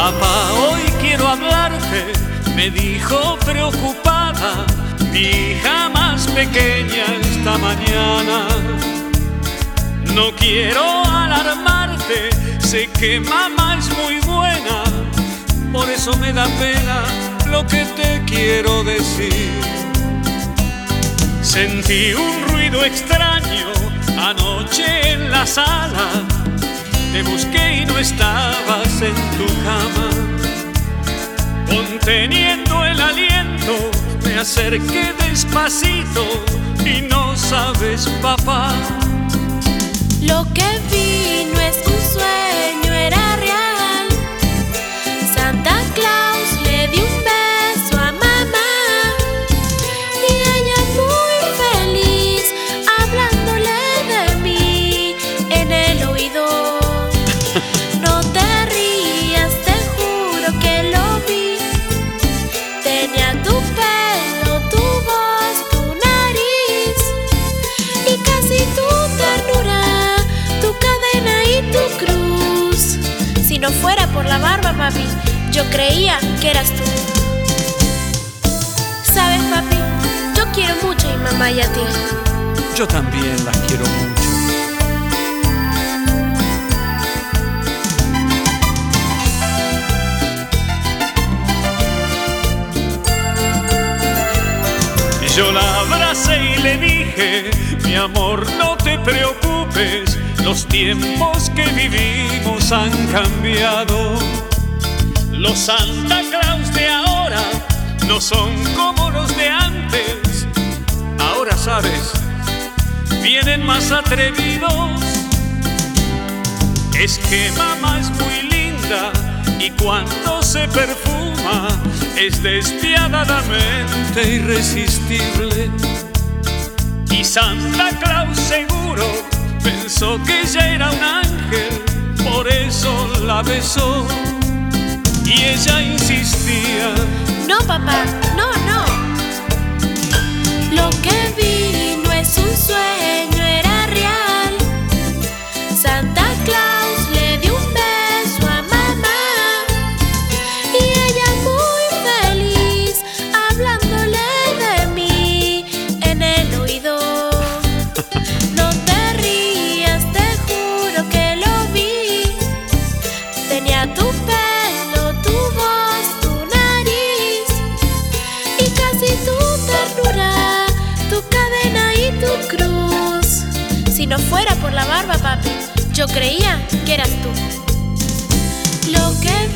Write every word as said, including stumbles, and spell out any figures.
Papá, hoy quiero hablarte, me dijo preocupada mi hija más pequeña esta mañana. No quiero alarmarte, sé que mamá es muy buena, por eso me da pena lo que te quiero decir. Sentí un ruido extraño anoche en la sala, te busqué y no estabas en tu cama. Conteniendo el aliento, me acerqué despacito y no sabes, papá. Lo que vi no es un sueño, era real. Santa Claus le dio un beso a mamá y ella muy feliz hablándole de mí en el oído. No te rías, te juro que lo vi. Tenía tu pelo, tu voz, tu nariz y casi tu ternura, tu cadena y tu cruz. Si no fuera por la barba, papi, yo creía que eras tú. Sabes, papi, yo quiero mucho a mi mamá y a ti. Yo también las quiero mucho. Yo la abracé y le dije, mi amor, no te preocupes, los tiempos que vivimos han cambiado. Los Santa Claus de ahora no son como los de antes. Ahora sabes, vienen más atrevidos. Es que mamá es muy linda y cuando se perfuma es despiadadamente irresistible. Y Santa Claus seguro pensó que ella era un ángel, por eso la besó. Y ella insistía. No, papá, no, no. Lo que vi no es un sueño, era real. Santa Claus le dio un beso a mamá y ella muy feliz hablándole de mí en el oído. No te rías, te juro que lo vi. Tenía tu pelo, tu voz, tu nariz y casi tu ternura, tu cadena y tu cruz. Si no fuera por la barba, papi, yo creía que eras tú. Lo que